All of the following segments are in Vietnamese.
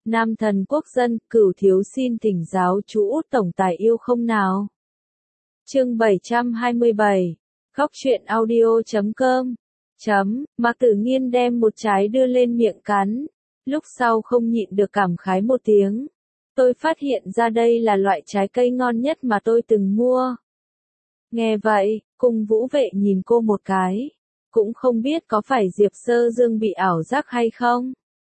Nam thần quốc dân, Cửu thiếu xin thỉnh giáo chú Út tổng tài yêu không nào. Chương 727. Góc truyện audio.com. Mạc Tử Nghiên đem một trái đưa lên miệng cắn, lúc sau không nhịn được cảm khái một tiếng. Tôi phát hiện ra đây là loại trái cây ngon nhất mà tôi từng mua. Nghe vậy, Cung Vũ Vệ nhìn cô một cái, cũng không biết có phải Diệp Sơ Dương bị ảo giác hay không.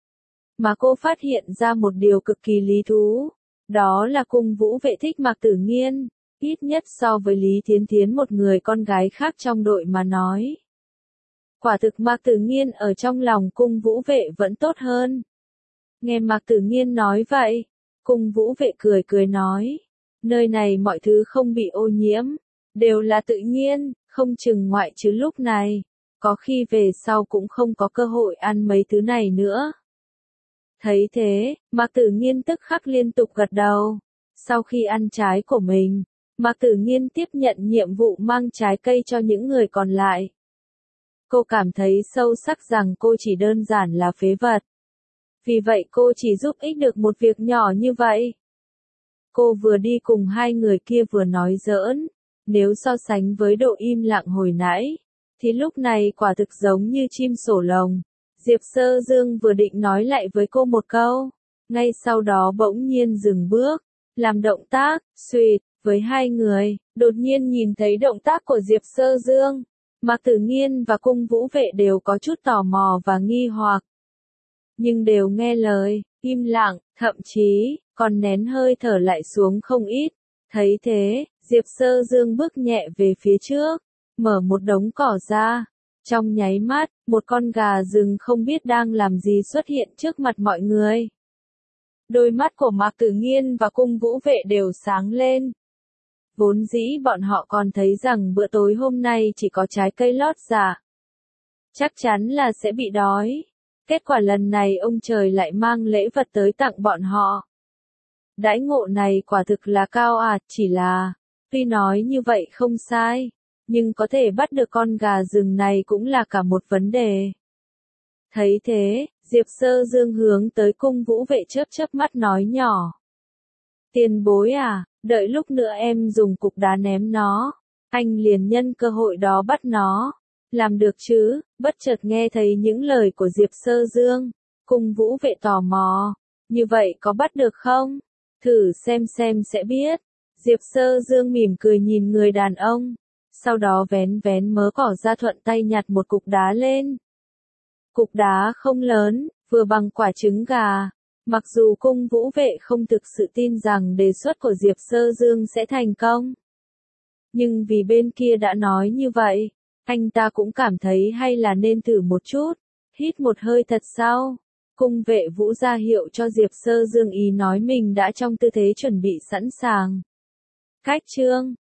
Mà cô phát hiện ra một điều cực kỳ lý thú, đó là Cung Vũ Vệ thích Mạc Tử Nghiên, ít nhất so với Lý Thiến Thiến một người con gái khác trong đội mà nói. Quả thực Mạc Tử Nghiên ở trong lòng Cung Vũ Vệ vẫn tốt hơn. Nghe Mạc Tử Nghiên nói vậy, Cung Vũ Vệ cười cười nói, nơi này mọi thứ không bị ô nhiễm, đều là tự nhiên, không chừng ngoại trừ lúc này, có khi về sau cũng không có cơ hội ăn mấy thứ này nữa. Thấy thế, Mạc Tử Nghiên tức khắc liên tục gật đầu. Sau khi ăn trái của mình, Mạc Tử Nghiên tiếp nhận nhiệm vụ mang trái cây cho những người còn lại. Cô cảm thấy sâu sắc rằng cô chỉ đơn giản là phế vật. Vì vậy cô chỉ giúp ích được một việc nhỏ như vậy. Cô vừa đi cùng hai người kia vừa nói giỡn, nếu so sánh với độ im lặng hồi nãy, thì lúc này quả thực giống như chim sổ lồng. Diệp Sơ Dương vừa định nói lại với cô một câu, ngay sau đó bỗng nhiên dừng bước, làm động tác, xuỵt, với hai người, đột nhiên nhìn thấy động tác của Diệp Sơ Dương. Mạc Tử Nghiên và Cung Vũ Vệ đều có chút tò mò và nghi hoặc. Nhưng đều nghe lời, im lặng, thậm chí, còn nén hơi thở lại xuống không ít. Thấy thế, Diệp Sơ Dương bước nhẹ về phía trước, mở một đống cỏ ra. Trong nháy mắt, một con gà rừng không biết đang làm gì xuất hiện trước mặt mọi người. Đôi mắt của Mạc Tử Nghiên và Cung Vũ Vệ đều sáng lên. Vốn dĩ bọn họ còn thấy rằng bữa tối hôm nay chỉ có trái cây lót dạ. Chắc chắn là sẽ bị đói. Kết quả lần này ông trời lại mang lễ vật tới tặng bọn họ. Đãi ngộ này quả thực là cao chỉ là, tuy nói như vậy không sai, nhưng có thể bắt được con gà rừng này cũng là cả một vấn đề. Thấy thế, Diệp Sơ Dương hướng tới Cung Vũ Vệ chớp mắt nói nhỏ. Tiền bối đợi lúc nữa em dùng cục đá ném nó, anh liền nhân cơ hội đó bắt nó. Làm được chứ? Bất chợt nghe thấy những lời của Diệp Sơ Dương, Cung Vũ Vệ tò mò, như vậy có bắt được không? Thử xem sẽ biết. Diệp Sơ Dương mỉm cười nhìn người đàn ông, sau đó vén mớ cỏ ra thuận tay nhặt một cục đá lên. Cục đá không lớn, vừa bằng quả trứng gà. Mặc dù Cung Vũ Vệ không thực sự tin rằng đề xuất của Diệp Sơ Dương sẽ thành công, nhưng vì bên kia đã nói như vậy, anh ta cũng cảm thấy hay là nên thử một chút. Hít một hơi thật sâu, Cung Vệ Vũ ra hiệu cho Diệp Sơ Dương ý nói mình đã trong tư thế chuẩn bị sẵn sàng. Cách chương